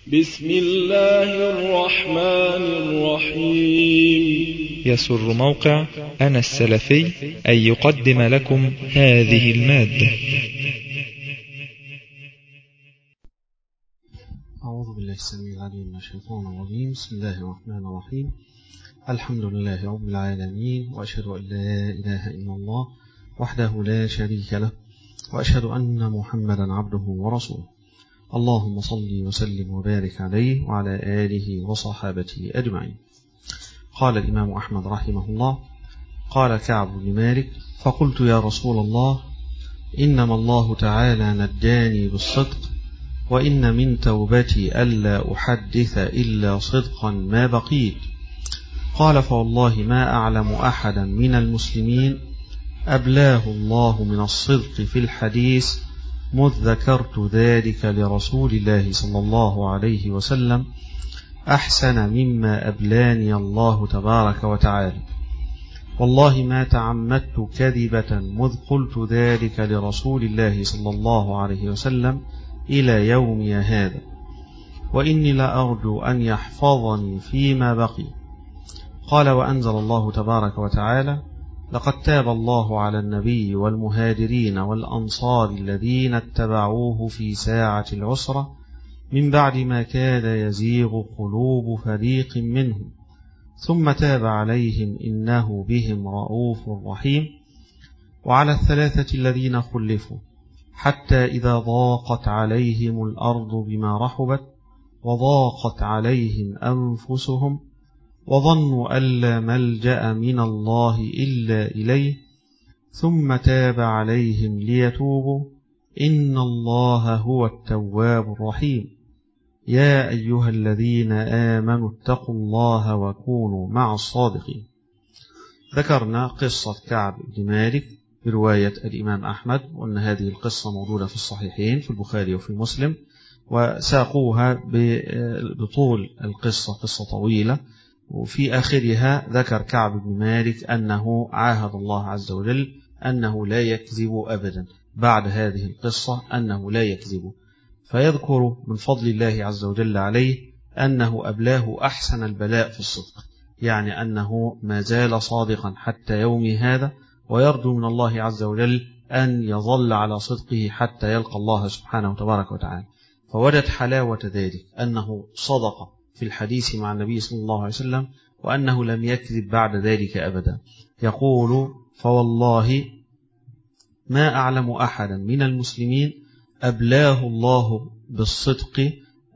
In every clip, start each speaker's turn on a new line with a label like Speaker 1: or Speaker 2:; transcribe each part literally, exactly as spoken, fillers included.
Speaker 1: بسم الله الرحمن الرحيم.
Speaker 2: يسر موقع أنا السلفي أن يقدم لكم هذه المادة.
Speaker 3: أعوذ بالله السميع العليم من الشيطان الرجيم. بسم الله الرحمن الرحيم. الحمد لله رب العالمين، وأشهد أن لا إله إلا الله وحده لا شريك له، وأشهد أن محمدا عبده ورسوله. اللهم صل وسلم وبارك عليه وعلى آله وصحابته أجمعين. قال الإمام أحمد رحمه الله: قال كعب بن مالك: فقلت يا رسول الله، إنما الله تعالى نجاني بالصدق، وإن من توبتي ألا أحدث إلا صدقا ما بقيت. قال: فوالله ما أعلم أحدا من المسلمين أبلاه الله من الصدق في الحديث مذ ذكرت ذلك لرسول الله صلى الله عليه وسلم أحسن مما أبلاني الله تبارك وتعالى. والله ما تعمدت كذبة مذ قلت ذلك لرسول الله صلى الله عليه وسلم إلى يومي هذا، وإني لأرجو أن يحفظني فيما بقي. قال: وأنزل الله تبارك وتعالى: لقد تاب الله على النبي والمهاجرين والأنصار الذين اتبعوه في ساعة العسرة من بعد ما كاد يزيغ قلوب فريق منهم ثم تاب عليهم إنه بهم رؤوف رحيم. وعلى الثلاثة الذين خلفوا حتى إذا ضاقت عليهم الأرض بما رحبت وضاقت عليهم أنفسهم وظنوا أن لا ملجأ من الله إلا إليه ثم تاب عليهم ليتوبوا إن الله هو التواب الرحيم. يا أيها الذين آمنوا اتقوا الله وكونوا مع الصادقين. ذكرنا قصة كعب بن مالك برواية الإمام أحمد، وأن هذه القصة موجودة في الصحيحين في البخاري وفي مسلم، وساقوها بطول القصة، قصة طويلة، وفي آخرها ذكر كعب بن مالك أنه عاهد الله عز وجل أنه لا يكذب أبدا. بعد هذه القصة أنه لا يكذب، فيذكر من فضل الله عز وجل عليه أنه أبلاه أحسن البلاء في الصدق، يعني أنه ما زال صادقا حتى يومي هذا، ويرجو من الله عز وجل أن يظل على صدقه حتى يلقى الله سبحانه وتبارك وتعالى. فوجد حلاوة ذلك أنه صدق في الحديث مع النبي صلى الله عليه وسلم، وأنه لم يكذب بعد ذلك أبدا. يقول: فوالله ما أعلم أحدا من المسلمين أبلاه الله بالصدق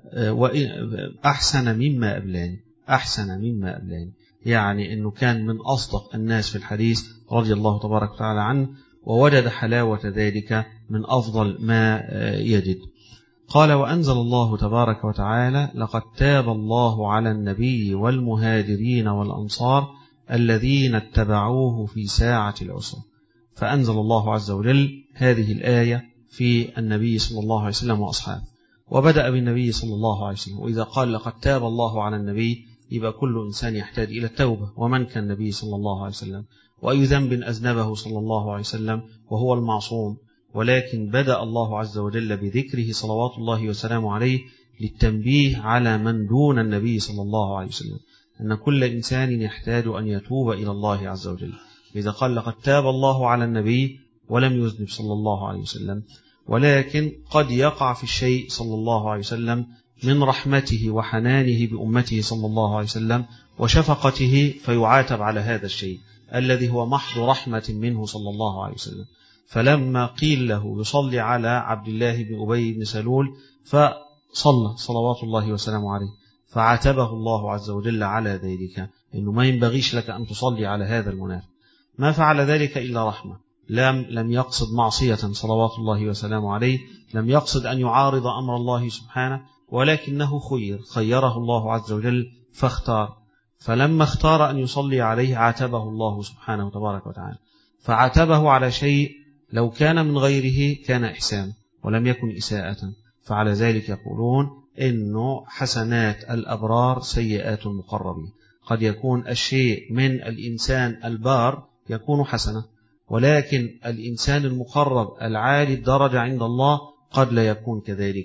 Speaker 3: أحسن مما أبلاني أحسن مما أبلاني يعني أنه كان من أصدق الناس في الحديث رضي الله تبارك وتعالى عنه، ووجد حلاوة ذلك من أفضل ما يجد. قال: وأنزل الله تبارك وتعالى: لقد تاب الله على النبي والمهاجرين والأنصار الذين اتبعوه في ساعة العسرة. فأنزل الله عز وجل هذه الآية في النبي صلى الله عليه وسلم وأصحابه، وبدأ بالنبي صلى الله عليه وسلم. وإذا قال لقد تاب الله على النبي يبقى كل إنسان يحتاج إلى التوبة. ومن كان النبي صلى الله عليه وسلم؟ وأي ذنب أذنبه صلى الله عليه وسلم وهو المعصوم؟ ولكن بدأ الله عز وجل بذكره صلوات الله وسلامه عليه للتنبيه على من دون النبي صلى الله عليه وسلم، أن كل إنسان يحتاج أن يتوب إلى الله عز وجل. إذا قال لقد تاب الله على النبي ولم يذنب صلى الله عليه وسلم، ولكن قد يقع في الشيء صلى الله عليه وسلم من رحمته وحنانه بأمته صلى الله عليه وسلم وشفقته، فيعاتب على هذا الشيء الذي هو محض رحمة منه صلى الله عليه وسلم. فلما قيل له يصلي على عبد الله بن أبي بن سلول فصلى صلوات الله وسلامه عليه، فعاتبه الله عز وجل على ذلك، إنه ما ينبغيش لك أن تصلي على هذا المنافق. ما فعل ذلك إلا رحمة، لم لم يقصد معصية صلوات الله وسلامه عليه، لم يقصد أن يعارض أمر الله سبحانه، ولكنه خير خيره الله عز وجل فاختار. فلما اختار أن يصلي عليه عاتبه الله سبحانه وتبارك وتعالى، فعاتبه على شيء لو كان من غيره كان إحسان ولم يكن إساءة. فعلى ذلك يقولون إنه حسنات الأبرار سيئات المقربين. قد يكون الشيء من الإنسان البار يكون حسنة، ولكن الإنسان المقرب العالي الدرجة عند الله قد لا يكون كذلك.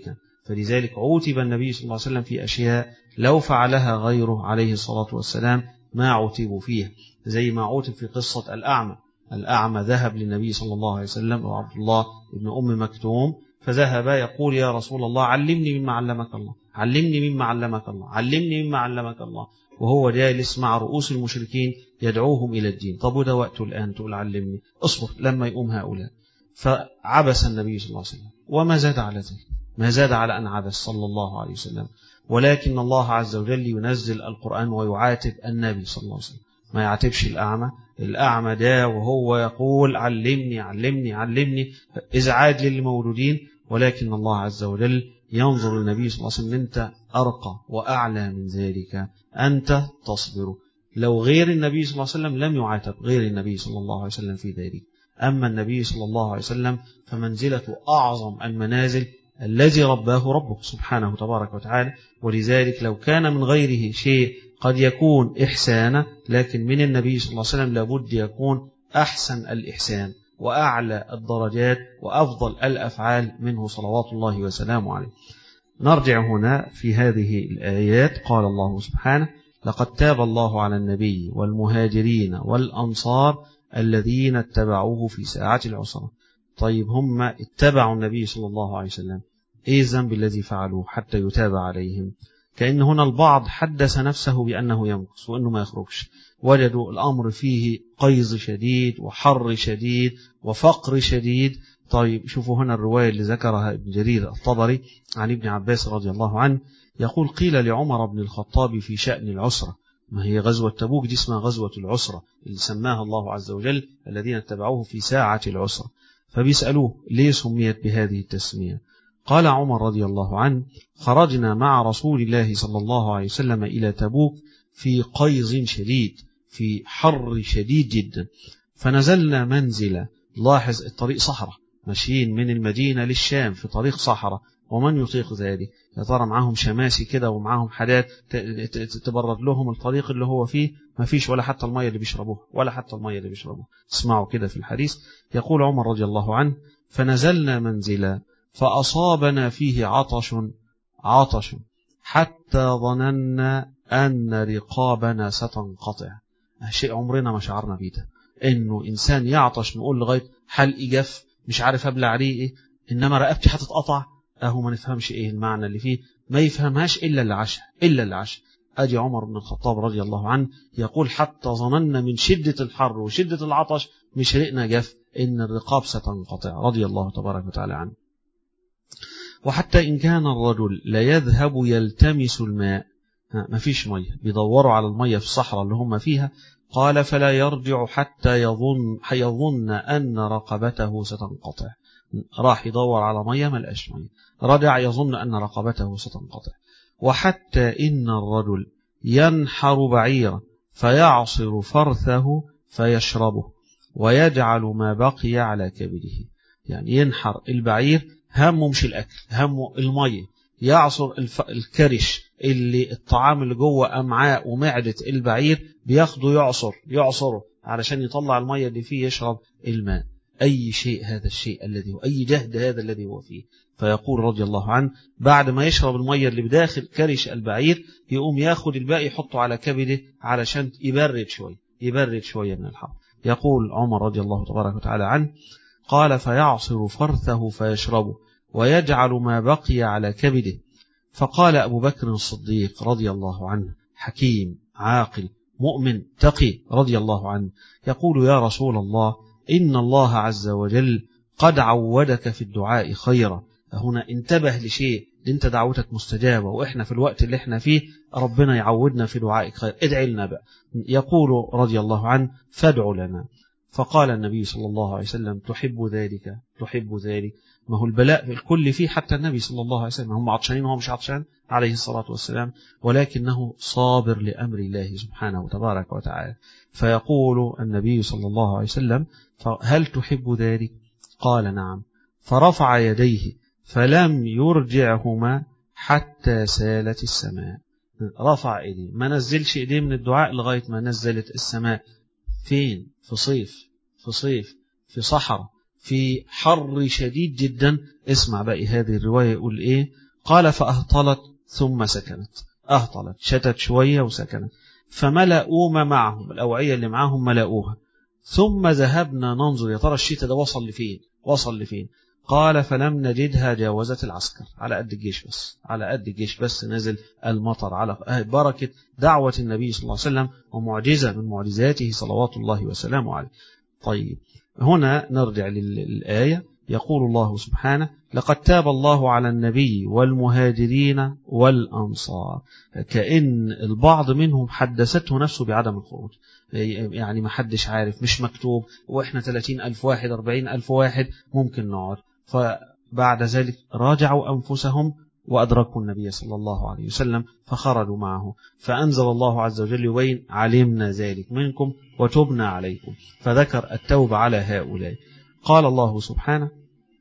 Speaker 3: فلذلك عوتب النبي صلى الله عليه وسلم في أشياء لو فعلها غيره عليه الصلاة والسلام ما عوتبوا فيها، زي ما عوتب في قصة الأعمى. الأعمى ذهب للنبي صلى الله عليه وسلم وعبد الله ابن أم مكتوم، فذهب يقول يا رسول الله علمني مما علمك الله، علمني مما علمك الله، علمني مما علمك الله، وهو جالس مع رؤوس المشركين يدعوهم إلى الدين. طب وده وقته الآن تقول علمني؟ اصبر لما يقوم هؤلاء. فعبس النبي صلى الله عليه وسلم، وما زاد على ذلك، ما زاد على أن عبس صلى الله عليه وسلم. ولكن الله عز وجل ينزل القرآن ويعاتب النبي صلى الله عليه وسلم، ما يعاتبش الأعمى. الأعمى ده وهو يقول علمني علمني علمني إزعاج للمولودين، ولكن الله عز وجل ينظر للنبي صلى الله عليه وسلم أنت أرقى وأعلى من ذلك، أنت تصبر. لو غير النبي صلى الله عليه وسلم لم يعاتب غير النبي صلى الله عليه وسلم في ذلك. أما النبي صلى الله عليه وسلم فمنزلته أعظم المنازل الذي رباه ربه سبحانه تبارك وتعالى. ولذلك لو كان من غيره شيء قد يكون إحسانا، لكن من النبي صلى الله عليه وسلم لابد يكون أحسن الإحسان وأعلى الدرجات وأفضل الأفعال منه صلوات الله وسلامه عليه. نرجع هنا في هذه الآيات. قال الله سبحانه لقد تاب الله على النبي والمهاجرين والأنصار الذين اتبعوه في ساعة العسرة. طيب هم اتبعوا النبي صلى الله عليه وسلم، ايه الذنب الذي فعلوه حتى يتاب عليهم؟ كأن هنا البعض حدث نفسه بأنه يمكث وأنه ما يخرجش، وجدوا الأمر فيه قيظ شديد وحر شديد وفقر شديد. طيب شوفوا هنا الرواية اللي ذكرها ابن جرير الطبري عن ابن عباس رضي الله عنه، يقول قيل لعمر بن الخطاب في شأن العسرة، ما هي غزوة تبوك دي اسمها غزوة العسرة اللي سماها الله عز وجل الذين اتبعوه في ساعة العسرة، فبيسألوه ليه سميت بهذه التسمية؟ قال عمر رضي الله عنه خرجنا مع رسول الله صلى الله عليه وسلم إلى تبوك في قيظ شديد، في حر شديد جدا، فنزلنا منزلة. لاحظ الطريق صحراء، ماشيين من المدينة للشام في طريق صحراء، ومن يطيق ذلك؟ يا ترى معاهم شماسي كده ومعاهم حاجات تبرد لهم الطريق اللي هو فيه؟ ما فيش ولا حتى المية اللي بيشربوها، ولا حتى المية اللي بيشربوها. اسمعوا كده في الحديث، يقول عمر رضي الله عنه فنزلنا منزلا فأصابنا فيه عطش عطش حتى ظننا أن رقابنا ستنقطع. شيء عمرنا ما شعرنا بيه ده، إنه إنسان يعطش نقول لغاية حلقي جف مش عارف أبلع عليه إيه، إنما رقبتي هتتقطع. أهو ما نفهمش إيه المعنى اللي فيه، ما يفهمهاش إلا اللي عاشها، إلا اللي عاشها. أجي عمر بن الخطاب رضي الله عنه يقول حتى ظننا من شدة الحر وشدة العطش مش رقنا جف إن الرقاب ستنقطع، رضي الله تبارك وتعالى عنه. وحتى إن كان الرجل لا يذهب يلتمس الماء، ما فيش مية، بيدوروا على المية في الصحراء اللي هم فيها، قال فلا يرجع حتى يظن يظن أن رقبته ستنقطع. راح يدور على مية ما لقاش مية، رجع يظن أن رقبته ستنقطع. وحتى إن الرجل ينحر بعيرا فيعصر فرثه فيشربه ويجعل ما بقي على كبده، يعني ينحر البعير همه مش الأكل، همه المية، يعصر الكرش اللي الطعام اللي جوه أمعاء ومعدة البعير بياخده يعصر يعصره علشان يطلع المية اللي فيه يشرب الماء. أي شيء هذا الشيء الذي هو، أي جهد هذا الذي هو فيه. فيقول رضي الله عنه بعد ما يشرب المية اللي بداخل كرش البعير يقوم ياخد الباقي يحطه على كبده علشان يبرد شوية يبرد شوية من الحر. يقول عمر رضي الله تبارك وتعالى عنه قال فيعصر فرثه فيشربه ويجعل ما بقي على كبده. فقال أبو بكر الصديق رضي الله عنه حكيم عاقل مؤمن تقي رضي الله عنه يقول يا رسول الله إن الله عز وجل قد عودك في الدعاء خيرا. هنا انتبه لشيء، انت دعوتك مستجابة، وإحنا في الوقت اللي احنا فيه ربنا يعودنا في دعائك خير، ادعي لنا بقى. يقول رضي الله عنه فادعوا لنا. فقال النبي صلى الله عليه وسلم تحب ذلك تحب ذلك. ما هو البلاء الكل فيه، حتى النبي صلى الله عليه وسلم هم عطشانين وهو مش عطشان عليه الصلاة والسلام، ولكنه صابر لأمر الله سبحانه وتبارك وتعالى. فيقول النبي صلى الله عليه وسلم هل تحب ذلك؟ قال نعم. فرفع يديه فلم يرجعهما حتى سالت السماء. رفع ايديه، ما نزلش ايديه من الدعاء لغاية ما نزلت السماء. فين؟ في صيف في صيف في صحراء في حر شديد جدا. اسمع بقى هذه الرواية يقول ايه؟ قال فأهطلت ثم سكنت. أهطلت شتت شوية وسكنت. فملأوا ما معهم، الأوعية اللي معهم ملأوها. ثم ذهبنا ننظر يا ترى الشتاء ده وصل لفين وصل لفين. قال فلم نجدها جاوزت العسكر، على قد الجيش بس، على قد الجيش بس نزل المطر، على بركة دعوة النبي صلى الله عليه وسلم ومعجزة من معجزاته صلوات الله وسلامه عليه. طيب هنا نرجع للآية. يقول الله سبحانه لقد تاب الله على النبي والمهاجرين والأنصار. كأن البعض منهم حدثته نفسه بعدم الخروج، يعني ما حدش عارف، مش مكتوب، وإحنا ثلاثين ألف واحد أربعين ألف واحد ممكن نقعد. فبعد ذلك راجعوا أنفسهم وأدركوا النبي صلى الله عليه وسلم فخرجوا معه، فأنزل الله عز وجل يبين علمنا ذلك منكم وتبنا عليكم، فذكر التوبة على هؤلاء. قال الله سبحانه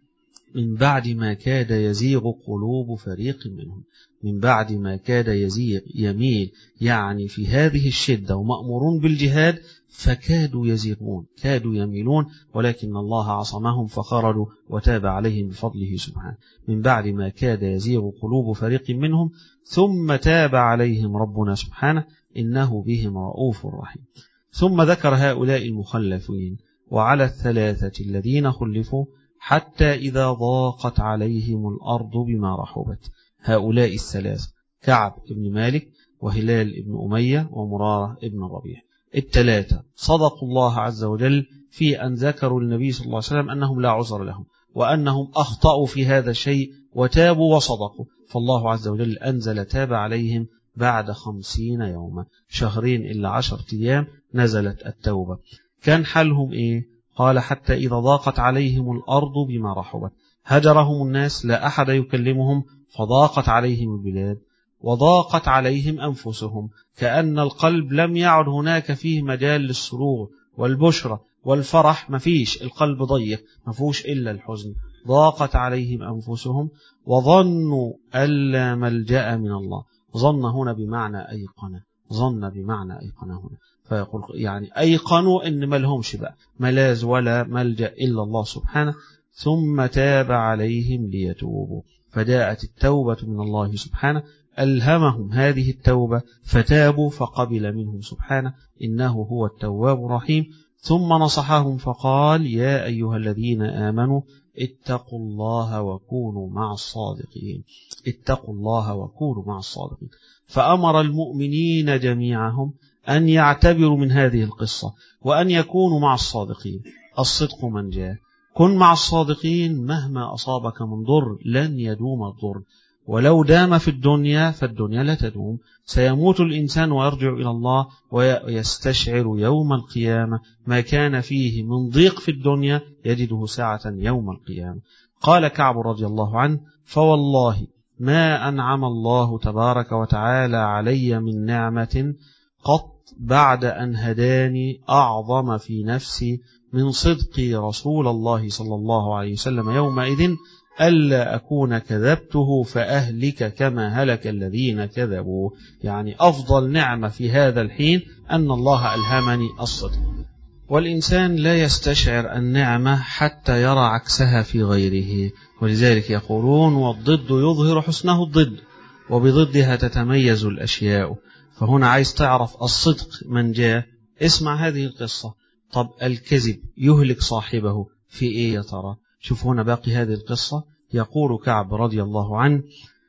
Speaker 3: من بعد ما كاد يزيغ قلوب فريق منهم. من بعد ما كاد يزيغ يميل، يعني في هذه الشدة ومأمورون بالجهاد فكادوا يزيغون، كادوا يميلون، ولكن الله عصمهم فخرجوا وتاب عليهم بفضله سبحانه. من بعد ما كاد يزيغ قلوب فريق منهم ثم تاب عليهم ربنا سبحانه إنه بهم رؤوف رحيم. ثم ذكر هؤلاء المخلفين وعلى الثلاثة الذين خلفوا حتى إذا ضاقت عليهم الأرض بما رحبت. هؤلاء الثلاث كعب بن مالك وهلال بن أمية ومرارة بن الربيع، الثلاثة صدقوا الله عز وجل في أن ذكروا للنبي صلى الله عليه وسلم أنهم لا عذر لهم وأنهم أخطأوا في هذا الشيء وتابوا وصدقوا، فالله عز وجل أنزل تاب عليهم بعد خمسين يوما، شهرين إلا عشر أيام نزلت التوبة. كان حالهم إيه؟ قال حتى إذا ضاقت عليهم الأرض بما رحبت، هجرهم الناس، لا أحد يكلمهم، فضاقت عليهم البلاد وضاقت عليهم أنفسهم، كأن القلب لم يعد هناك فيه مجال للسرور والبشرة والفرح، مفيش، القلب ضيق مفوش إلا الحزن. ضاقت عليهم أنفسهم وظنوا ألا ملجأ من الله. ظن هنا بمعنى أيقنة، ظن بمعنى أيقنة هنا، فيقول يعني أيقنوا إن ما لهمش بقى ملاذ ولا ملجأ إلا الله سبحانه. ثم تاب عليهم ليتوبوا، فجاءت التوبة من الله سبحانه، ألهمهم هذه التوبة فتابوا فقبل منهم سبحانه إنه هو التواب الرحيم. ثم نصحهم فقال يا أيها الذين آمنوا اتقوا الله وكونوا مع الصادقين. اتقوا الله وكونوا مع الصادقين. فأمر المؤمنين جميعهم أن يعتبروا من هذه القصة وأن يكونوا مع الصادقين. الصدق من جاء، كن مع الصادقين، مهما أصابك من ضر لن يدوم الضر، ولو دام في الدنيا فالدنيا لا تدوم. سيموت الإنسان ويرجع إلى الله ويستشعر يوم القيامة ما كان فيه من ضيق في الدنيا يجده ساعة يوم القيامة. قال كعب رضي الله عنه فوالله ما أنعم الله تبارك وتعالى علي من نعمة قط بعد أن هداني أعظم في نفسي من صدقي رسول الله صلى الله عليه وسلم يومئذ ألا أكون كذبته فأهلك كما هلك الذين كذبوا. يعني أفضل نعمة في هذا الحين أن الله ألهمني الصدق. والإنسان لا يستشعر النعمة حتى يرى عكسها في غيره، ولذلك يقولون والضد يظهر حسنه الضد وبضدها تتميز الأشياء. فهنا عايز تعرف الصدق من جاء، اسمع هذه القصة. طب الكذب يهلك صاحبه في إيه يا ترى؟ شوف هنا باقي هذه القصة. يقول كعب رضي الله عنه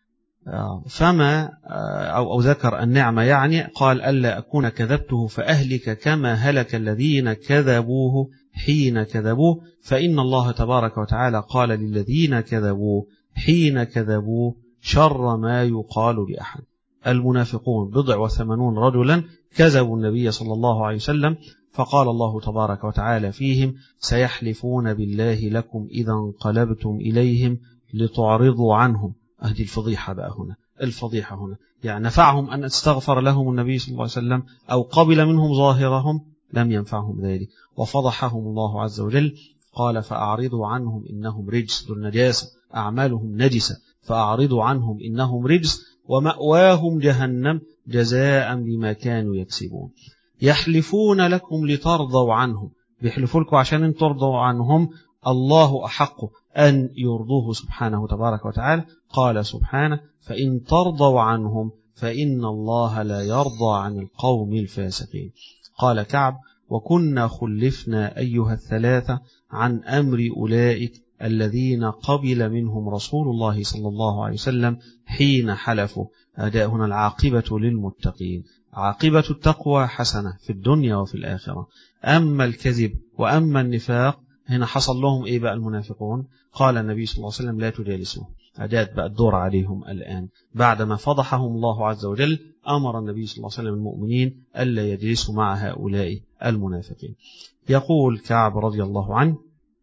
Speaker 3: فما أو, أو ذكر النعمة، يعني قال ألا أكون كذبته فأهلك كما هلك الذين كذبوه حين كذبوه، فإن الله تبارك وتعالى قال للذين كذبوه حين كذبوه شر ما يقال لأحد. المنافقون بضع وثمانون رجلا كذبوا النبي صلى الله عليه وسلم، فقال الله تبارك وتعالى فيهم سيحلفون بالله لكم إذا انقلبتم إليهم لتعرضوا عنهم. أهدي الفضيحة بقى هنا، الفضيحة هنا يعني نفعهم أن استغفر لهم النبي صلى الله عليه وسلم أو قبل منهم ظاهرهم؟ لم ينفعهم ذلك، وفضحهم الله عز وجل. قال فأعرضوا عنهم إنهم رجس، النجاسة أعمالهم نجسة، فأعرضوا عنهم إنهم رجس ومأواهم جهنم جزاء بما كانوا يكسبون. يحلفون لكم لترضوا عنهم، بيحلفوا لكم عشان ان ترضوا عنهم الله أحق أن يرضوه سبحانه تبارك وتعالى. قال سبحانه: فإن ترضوا عنهم فإن الله لا يرضى عن القوم الفاسقين. قال كعب: وكنا خلفنا أيها الثلاثة عن أمر أولئك الذين قبل منهم رسول الله صلى الله عليه وسلم حين حلفوا. أداء هنا العاقبة للمتقين، عاقبة التقوى حسنة في الدنيا وفي الآخرة. أما الكذب وأما النفاق هنا حصل لهم إيه بقى المنافقون؟ قال النبي صلى الله عليه وسلم: لا تجالسوه. أداة بقى الدور عليهم الآن بعدما فضحهم الله عز وجل. أمر النبي صلى الله عليه وسلم المؤمنين ألا يجلسوا مع هؤلاء المنافقين. يقول كعب رضي الله عنه: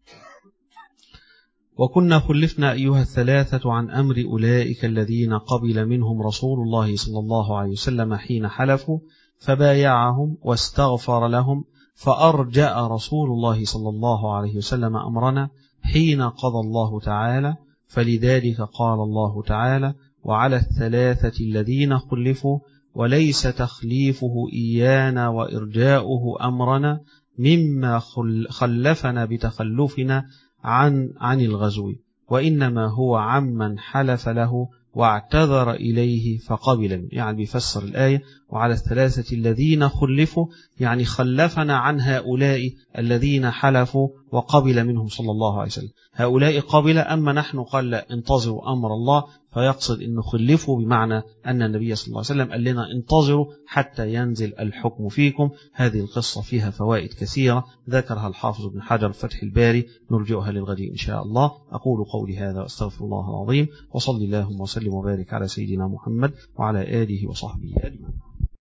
Speaker 3: وكنا خلفنا أيها الثلاثة عن أمر أولئك الذين قبل منهم رسول الله صلى الله عليه وسلم حين حلفوا، فبايعهم واستغفر لهم، فأرجأ رسول الله صلى الله عليه وسلم أمرنا حين قضى الله تعالى. فلذلك قال الله تعالى: وعلى الثلاثة الذين خلفوا، وليس تخليفه إيانا وإرجاؤه أمرنا مما خلفنا بتخلفنا عن عن الغزو، وإنما هو عمن حلف له واعتذر إليه فقبل. يعني بيفسر الآية: وعلى الثلاثة الذين خلفوا، يعني خلفنا عن هؤلاء الذين حلفوا وقبل منهم صلى الله عليه وسلم. هؤلاء قبل، أما نحن قال لا، انتظروا أمر الله. فيقصد أنه خلفوا بمعنى أن النبي صلى الله عليه وسلم قال لنا انتظروا حتى ينزل الحكم فيكم. هذه القصة فيها فوائد كثيرة ذكرها الحافظ ابن حجر فتح الباري، نرجئها للغد إن شاء الله. أقول قولي هذا واستغفر الله العظيم، وصلي اللهم وسلم وبارك على سيدنا محمد وعلى آله وصحبه أجمعين.